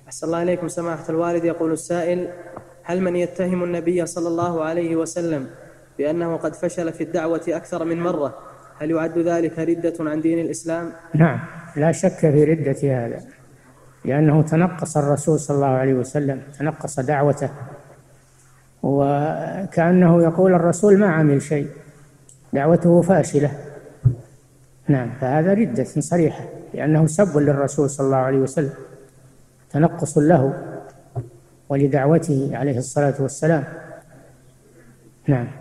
أحسن الله إليكم سماحة الوالد. يقول السائل: هل من يتهم النبي صلى الله عليه وسلم بأنه قد فشل في الدعوة أكثر من مرة، هل يعد ذلك ردة عن دين الإسلام؟ نعم، لا شك في ردة هذا، لأنه تنقص الرسول صلى الله عليه وسلم، تنقص دعوته، وكأنه يقول الرسول ما عمل شيء، دعوته فاشلة. نعم، فهذا ردة صريحة، لأنه سب للرسول صلى الله عليه وسلم، تنقص له ولدعوته عليه الصلاة والسلام. نعم.